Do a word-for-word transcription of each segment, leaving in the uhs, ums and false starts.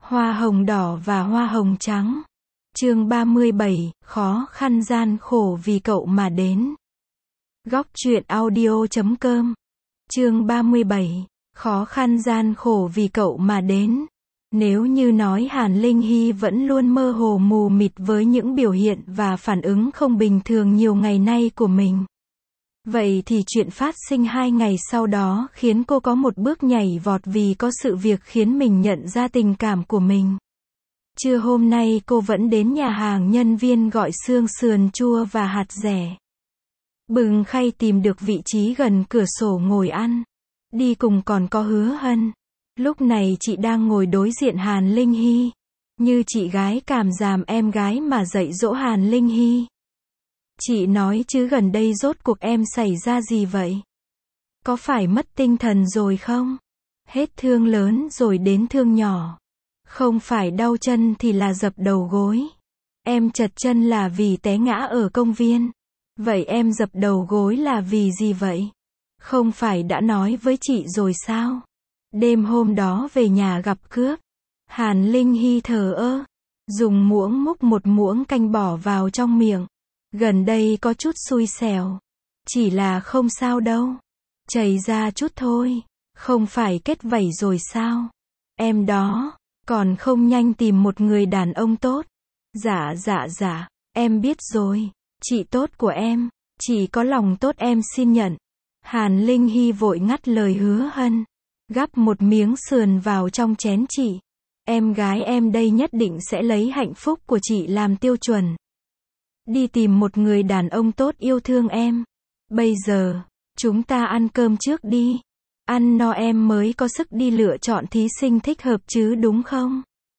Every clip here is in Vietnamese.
Hoa hồng đỏ và hoa hồng trắng. Chương ba mươi bảy, khó khăn gian khổ vì cậu mà đến. Góc truyện audio chấm com. Chương ba mươi bảy, khó khăn gian khổ vì cậu mà đến. Nếu như nói Hàn Linh Hy vẫn luôn mơ hồ mù mịt với những biểu hiện và phản ứng không bình thường nhiều ngày nay của mình, vậy thì chuyện phát sinh hai ngày sau đó khiến cô có một bước nhảy vọt vì có sự việc khiến mình nhận ra tình cảm của mình. Trưa hôm nay cô vẫn đến nhà hàng nhân viên gọi xương sườn chua và hạt dẻ. Bừng khay tìm được vị trí gần cửa sổ ngồi ăn. Đi cùng còn có Hứa Hân. Lúc này chị đang ngồi đối diện Hàn Linh Hy. Như chị gái cảm giảm em gái mà dạy dỗ Hàn Linh Hy. Chị nói chứ gần đây rốt cuộc em xảy ra gì vậy? Có phải mất tinh thần rồi không? Hết thương lớn rồi đến thương nhỏ. Không phải đau chân thì là dập đầu gối. Em trật chân là vì té ngã ở công viên. Vậy em dập đầu gối là vì gì vậy? Không phải đã nói với chị rồi sao? Đêm hôm đó về nhà gặp cướp. Hàn Linh Hy thờ ơ. Dùng muỗng múc một muỗng canh bỏ vào trong miệng. Gần đây có chút xui xẻo. Chỉ là không sao đâu. Chảy ra chút thôi. Không phải kết vảy rồi sao? Em đó. Còn không nhanh tìm một người đàn ông tốt. Dạ dạ dạ. Em biết rồi. Chị tốt của em. Chỉ có lòng tốt em xin nhận. Hàn Linh Hy vội ngắt lời Hứa Hân. Gắp một miếng sườn vào trong chén chị. Em gái em đây nhất định sẽ lấy hạnh phúc của chị làm tiêu chuẩn. Đi tìm một người đàn ông tốt yêu thương em. Bây giờ, chúng ta ăn cơm trước đi. Ăn no em mới có sức đi lựa chọn thí sinh thích hợp chứ đúng không?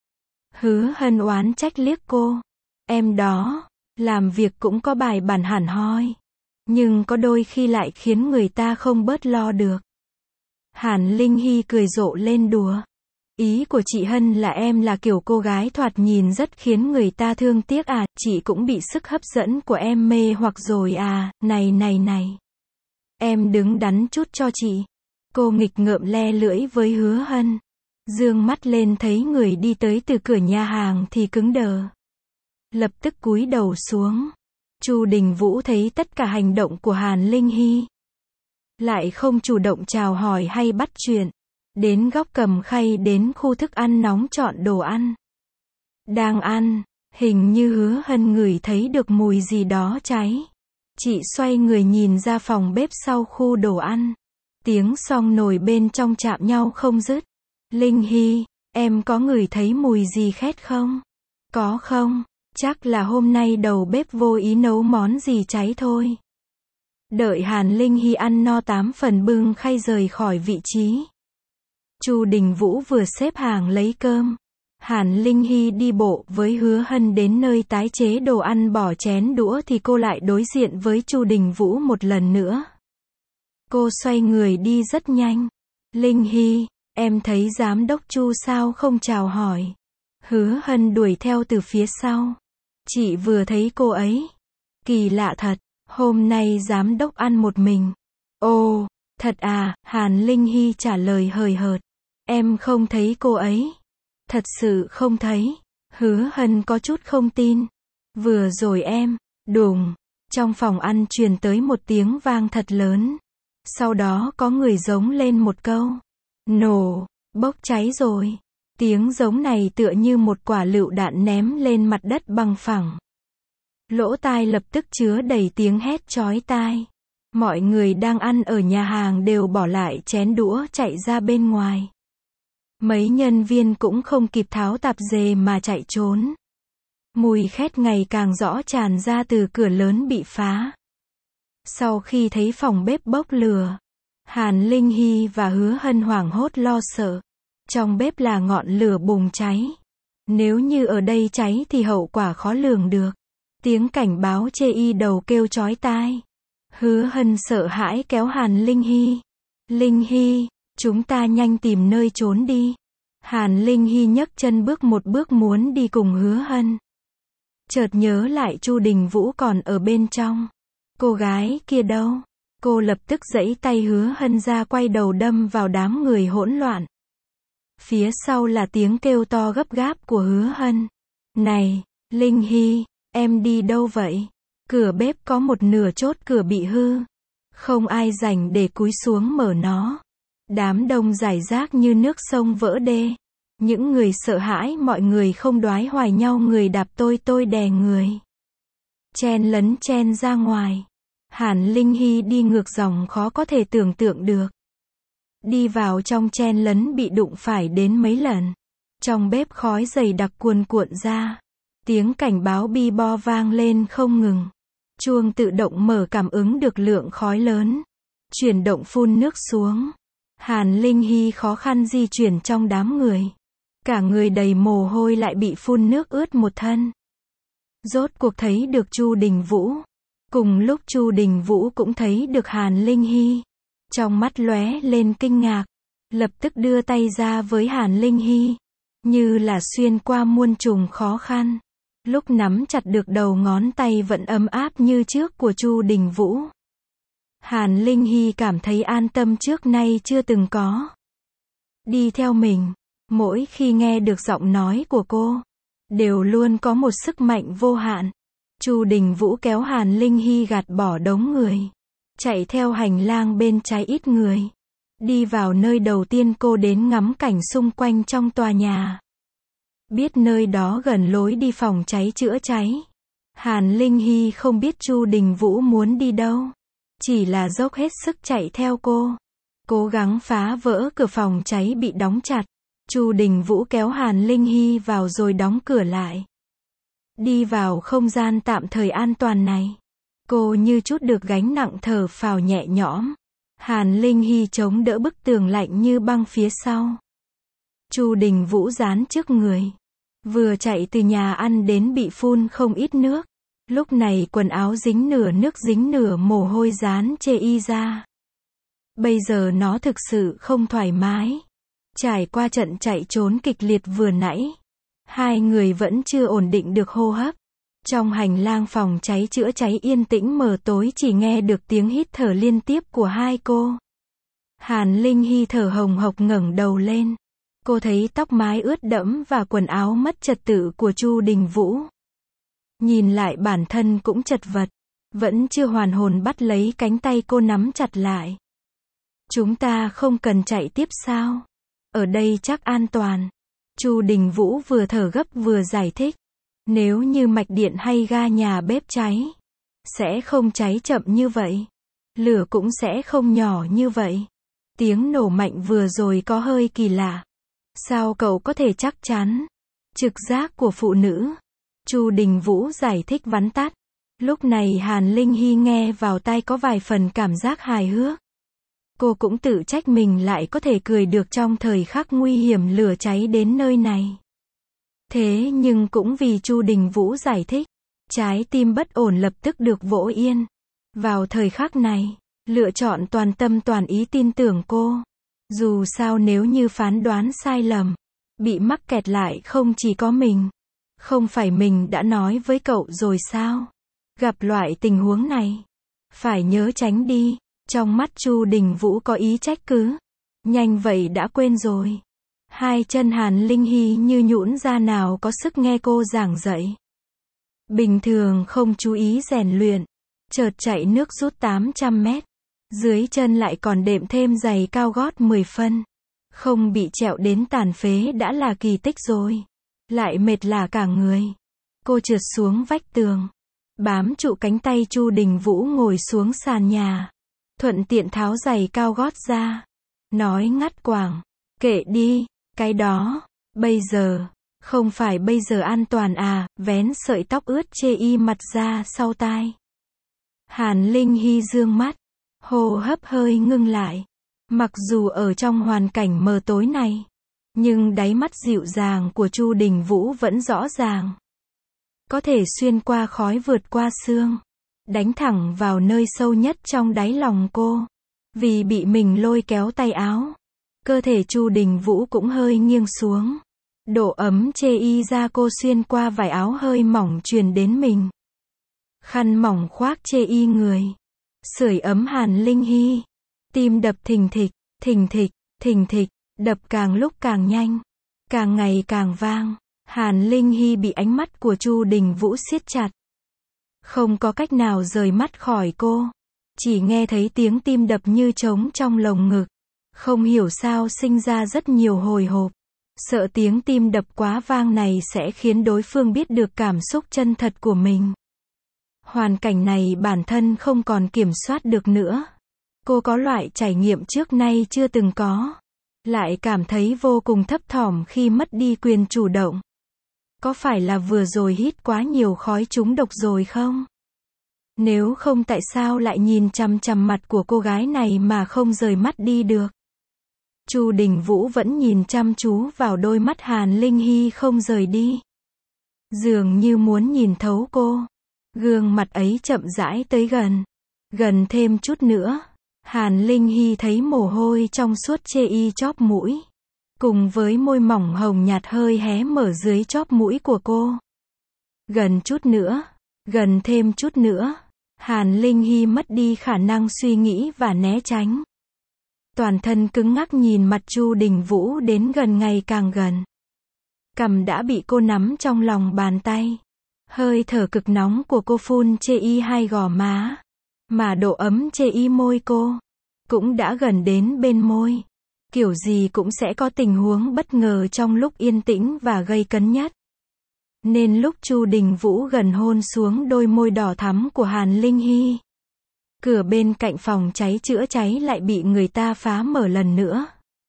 Hứa Hân oán trách liếc cô. Em đó, làm việc cũng có bài bản hẳn hoi. Nhưng có đôi khi lại khiến người ta không bớt lo được. Hàn Linh Hy cười rộ lên đùa. Ý của chị Hân là em là kiểu cô gái thoạt nhìn rất khiến người ta thương tiếc à, chị cũng bị sức hấp dẫn của em mê hoặc rồi à, này này này. Em đứng đắn chút cho chị. Cô nghịch ngợm le lưỡi với Hứa Hân. Dương mắt lên thấy người đi tới từ cửa nhà hàng thì cứng đờ. Lập tức cúi đầu xuống. Chu Đình Vũ thấy tất cả hành động của Hàn Linh Hy. Lại không chủ động chào hỏi hay bắt chuyện. Đến góc cầm khay đến khu thức ăn nóng chọn đồ ăn. Đang ăn, hình như Hứa Hân ngửi thấy được mùi gì đó cháy. Chị xoay người nhìn ra phòng bếp sau khu đồ ăn. Tiếng xong nồi bên trong chạm nhau không dứt. Linh Hy, em có ngửi thấy mùi gì khét không? Có không? Chắc là hôm nay đầu bếp vô ý nấu món gì cháy thôi. Đợi Hàn Linh Hy ăn no tám phần bưng khay rời khỏi vị trí. Chu Đình Vũ vừa xếp hàng lấy cơm. Hàn Linh Hy đi bộ với Hứa Hân đến nơi tái chế đồ ăn bỏ chén đũa thì cô lại đối diện với Chu Đình Vũ một lần nữa. Cô xoay người đi rất nhanh. Linh Hy, em thấy giám đốc Chu sao không chào hỏi? Hứa Hân đuổi theo từ phía sau. Chị vừa thấy cô ấy. Kỳ lạ thật, hôm nay giám đốc ăn một mình. Ồ, thật à, Hàn Linh Hy trả lời hời hợt. Em không thấy cô ấy. Thật sự không thấy. Hứa Hân có chút không tin. Vừa rồi em, đùng. Trong phòng ăn truyền tới một tiếng vang thật lớn. Sau đó có người giống lên một câu. Nổ, bốc cháy rồi. Tiếng giống này tựa như một quả lựu đạn ném lên mặt đất bằng phẳng. Lỗ tai lập tức chứa đầy tiếng hét chói tai. Mọi người đang ăn ở nhà hàng đều bỏ lại chén đũa chạy ra bên ngoài. Mấy nhân viên cũng không kịp tháo tạp dề mà chạy trốn. Mùi khét ngày càng rõ tràn ra từ cửa lớn bị phá. Sau khi thấy phòng bếp bốc lửa, Hàn Linh Hy và Hứa Hân hoảng hốt lo sợ. Trong bếp là ngọn lửa bùng cháy. Nếu như ở đây cháy thì hậu quả khó lường được. Tiếng cảnh báo chê y đầu kêu chói tai. Hứa Hân sợ hãi kéo Hàn Linh Hy. Linh Hy, chúng ta nhanh tìm nơi trốn đi. Hàn Linh Hy nhấc chân bước một bước muốn đi cùng Hứa Hân. Chợt nhớ lại Chu Đình Vũ còn ở bên trong. Cô gái kia đâu? Cô lập tức giãy tay Hứa Hân ra quay đầu đâm vào đám người hỗn loạn. Phía sau là tiếng kêu to gấp gáp của Hứa Hân. Này, Linh Hy, em đi đâu vậy? Cửa bếp có một nửa chốt cửa bị hư. Không ai rảnh để cúi xuống mở nó. Đám đông rải rác như nước sông vỡ đê. Những người sợ hãi mọi người không đoái hoài nhau, người đạp tôi tôi đè người. Chen lấn chen ra ngoài. Hàn Linh Hy đi ngược dòng khó có thể tưởng tượng được. Đi vào trong chen lấn bị đụng phải đến mấy lần. Trong bếp khói dày đặc cuồn cuộn ra. Tiếng cảnh báo bi bo vang lên không ngừng. Chuông tự động mở cảm ứng được lượng khói lớn. Chuyển động phun nước xuống. Hàn Linh Hy khó khăn di chuyển trong đám người. Cả người đầy mồ hôi lại bị phun nước ướt một thân. Rốt cuộc thấy được Chu Đình Vũ. Cùng lúc Chu Đình Vũ cũng thấy được Hàn Linh Hy. Trong mắt lóe lên kinh ngạc. Lập tức đưa tay ra với Hàn Linh Hy. Như là xuyên qua muôn trùng khó khăn. Lúc nắm chặt được đầu ngón tay vẫn ấm áp như trước của Chu Đình Vũ. Hàn Linh Hy cảm thấy an tâm trước nay chưa từng có. Đi theo mình, mỗi khi nghe được giọng nói của cô, đều luôn có một sức mạnh vô hạn. Chu Đình Vũ kéo Hàn Linh Hy gạt bỏ đống người. Chạy theo hành lang bên trái ít người. Đi vào nơi đầu tiên cô đến ngắm cảnh xung quanh trong tòa nhà. Biết nơi đó gần lối đi phòng cháy chữa cháy. Hàn Linh Hy không biết Chu Đình Vũ muốn đi đâu. Chỉ là dốc hết sức chạy theo cô. Cố gắng phá vỡ cửa phòng cháy bị đóng chặt. Chu Đình Vũ kéo Hàn Linh Hy vào rồi đóng cửa lại. Đi vào không gian tạm thời an toàn này. Cô như chút được gánh nặng thở phào nhẹ nhõm. Hàn Linh Hy chống đỡ bức tường lạnh như băng phía sau. Chu Đình Vũ dán trước người. Vừa chạy từ nhà ăn đến bị phun không ít nước. Lúc này quần áo dính nửa nước dính nửa mồ hôi dán chê y ra. Bây giờ nó thực sự không thoải mái. Trải qua trận chạy trốn kịch liệt vừa nãy. Hai người vẫn chưa ổn định được hô hấp. Trong hành lang phòng cháy chữa cháy yên tĩnh mờ tối chỉ nghe được tiếng hít thở liên tiếp của hai cô. Hàn Linh Hy thở hồng hộc ngẩng đầu lên. Cô thấy tóc mái ướt đẫm và quần áo mất trật tự của Chu Đình Vũ. Nhìn lại bản thân cũng chật vật. Vẫn chưa hoàn hồn bắt lấy cánh tay cô nắm chặt lại. Chúng ta không cần chạy tiếp sao? Ở đây chắc an toàn. Chu Đình Vũ vừa thở gấp vừa giải thích. Nếu như mạch điện hay ga nhà bếp cháy, sẽ không cháy chậm như vậy. Lửa cũng sẽ không nhỏ như vậy. Tiếng nổ mạnh vừa rồi có hơi kỳ lạ. Sao cậu có thể chắc chắn? Trực giác của phụ nữ. Chu Đình Vũ giải thích vắn tắt. Lúc này Hàn Linh Hy nghe vào tai có vài phần cảm giác hài hước. Cô cũng tự trách mình lại có thể cười được trong thời khắc nguy hiểm lửa cháy đến nơi này. Thế nhưng cũng vì Chu Đình Vũ giải thích, trái tim bất ổn lập tức được vỗ yên. Vào thời khắc này, lựa chọn toàn tâm toàn ý tin tưởng cô. Dù sao nếu như phán đoán sai lầm, bị mắc kẹt lại không chỉ có mình. Không phải mình đã nói với cậu rồi sao? Gặp loại tình huống này, phải nhớ tránh đi. Trong mắt Chu Đình Vũ có ý trách cứ. Nhanh vậy đã quên rồi. Hai chân Hàn Linh Hy như nhũn ra nào có sức nghe cô giảng dạy. Bình thường không chú ý rèn luyện. Chợt chạy nước rút tám trăm mét. Dưới chân lại còn đệm thêm giày cao gót mười phân. Không bị trẹo đến tàn phế đã là kỳ tích rồi. Lại mệt lả cả người. Cô trượt xuống vách tường. Bám trụ cánh tay Chu Đình Vũ ngồi xuống sàn nhà. Thuận tiện tháo giày cao gót ra. Nói ngắt quãng. Kệ đi, cái đó. Bây giờ. Không phải bây giờ an toàn à, vén sợi tóc ướt chê y mặt ra sau tai. Hàn Linh Hy dương mắt. Hô hấp hơi ngưng lại. Mặc dù ở trong hoàn cảnh mờ tối này. Nhưng đáy mắt dịu dàng của Chu Đình Vũ vẫn rõ ràng. Có thể xuyên qua khói vượt qua xương. Đánh thẳng vào nơi sâu nhất trong đáy lòng cô. Vì bị mình lôi kéo tay áo. Cơ thể Chu Đình Vũ cũng hơi nghiêng xuống. Độ ấm chê y ra cô xuyên qua vải áo hơi mỏng truyền đến mình. Khăn mỏng khoác chê y người. Sưởi ấm Hàn Linh Hy. Tim đập thình thịch, thình thịch, thình thịch. đập càng lúc càng nhanh, càng ngày càng vang. Hàn Linh Hy bị ánh mắt của Chu Đình Vũ siết chặt. Không có cách nào rời mắt khỏi cô. Chỉ nghe thấy tiếng tim đập như trống trong lồng ngực. Không hiểu sao sinh ra rất nhiều hồi hộp. Sợ tiếng tim đập quá vang này sẽ khiến đối phương biết được cảm xúc chân thật của mình. Hoàn cảnh này bản thân không còn kiểm soát được nữa. Cô có loại trải nghiệm trước nay chưa từng có. Lại cảm thấy vô cùng thấp thỏm khi mất đi quyền chủ động. Có phải là vừa rồi hít quá nhiều khói trúng độc rồi không? Nếu không tại sao lại nhìn chằm chằm mặt của cô gái này mà không rời mắt đi được? Chu Đình Vũ vẫn nhìn chăm chú vào đôi mắt Hàn Linh Hy không rời đi. Dường như muốn nhìn thấu cô. Gương mặt ấy chậm rãi tới gần. Gần thêm chút nữa. Hàn Linh Hy thấy mồ hôi trong suốt chê y chóp mũi. Cùng với môi mỏng hồng nhạt hơi hé mở dưới chóp mũi của cô. Gần chút nữa. Gần thêm chút nữa. Hàn Linh Hy mất đi khả năng suy nghĩ và né tránh. Toàn thân cứng ngắc nhìn mặt Chu Đình Vũ đến gần ngày càng gần. Cằm đã bị cô nắm trong lòng bàn tay. Hơi thở cực nóng của cô phun chê y hai gò má. Mà độ ấm chê y môi cô. Cũng đã gần đến bên môi. Kiểu gì cũng sẽ có tình huống bất ngờ trong lúc yên tĩnh và gây cấn nhất. Nên lúc Chu Đình Vũ gần hôn xuống đôi môi đỏ thắm của Hàn Linh Hy. Cửa bên cạnh phòng cháy chữa cháy lại bị người ta phá mở lần nữa.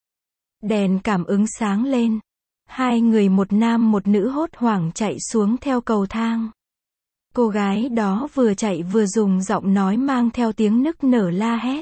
Đèn cảm ứng sáng lên. Hai người một nam một nữ hốt hoảng chạy xuống theo cầu thang. Cô gái đó vừa chạy vừa dùng giọng nói mang theo tiếng nức nở la hét.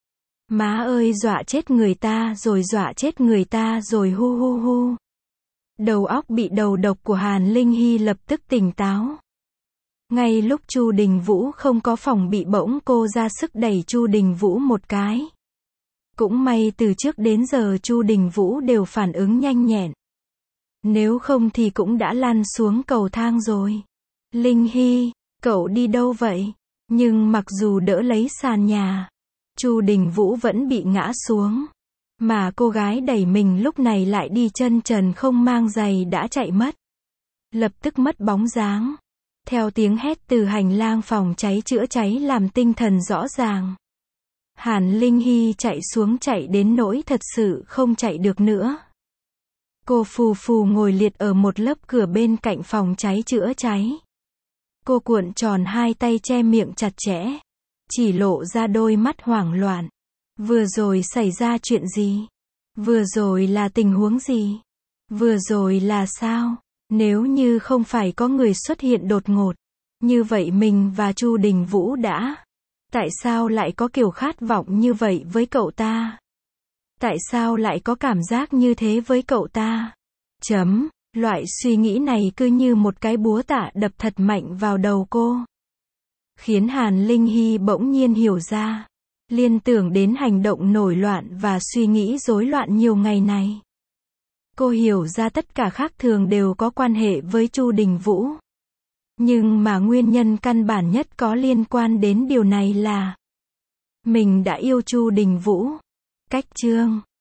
Má ơi dọa chết người ta rồi dọa chết người ta rồi hu hu hu. Đầu óc bị đầu độc của Hàn Linh Hy lập tức tỉnh táo. Ngay lúc Chu Đình Vũ không có phòng bị bỗng cô ra sức đẩy Chu Đình Vũ một cái. Cũng may từ trước đến giờ Chu Đình Vũ đều phản ứng nhanh nhẹn. Nếu không thì cũng đã lăn xuống cầu thang rồi. Linh Hy, cậu đi đâu vậy? Nhưng mặc dù đỡ lấy sàn nhà, Chu Đình Vũ vẫn bị ngã xuống. Mà cô gái đẩy mình lúc này lại đi chân trần không mang giày đã chạy mất. Lập tức mất bóng dáng. Theo tiếng hét từ hành lang phòng cháy chữa cháy làm tinh thần rõ ràng. Hàn Linh Hy chạy xuống chạy đến nỗi thật sự không chạy được nữa. Cô phù phù ngồi liệt ở một lớp cửa bên cạnh phòng cháy chữa cháy. Cô cuộn tròn hai tay che miệng chặt chẽ. Chỉ lộ ra đôi mắt hoảng loạn. Vừa rồi xảy ra chuyện gì? Vừa rồi là tình huống gì? Vừa rồi là sao? Nếu như không phải có người xuất hiện đột ngột. Như vậy mình và Chu Đình Vũ đã. Tại sao lại có kiểu khát vọng như vậy với cậu ta? Tại sao lại có cảm giác như thế với cậu ta? Chấm. Loại suy nghĩ này cứ như một cái búa tạ đập thật mạnh vào đầu cô. Khiến Hàn Linh Hy bỗng nhiên hiểu ra. Liên tưởng đến hành động nổi loạn và suy nghĩ rối loạn nhiều ngày này. Cô hiểu ra tất cả khác thường đều có quan hệ với Chu Đình Vũ. Nhưng mà nguyên nhân căn bản nhất có liên quan đến điều này là mình đã yêu Chu Đình Vũ. Cách chương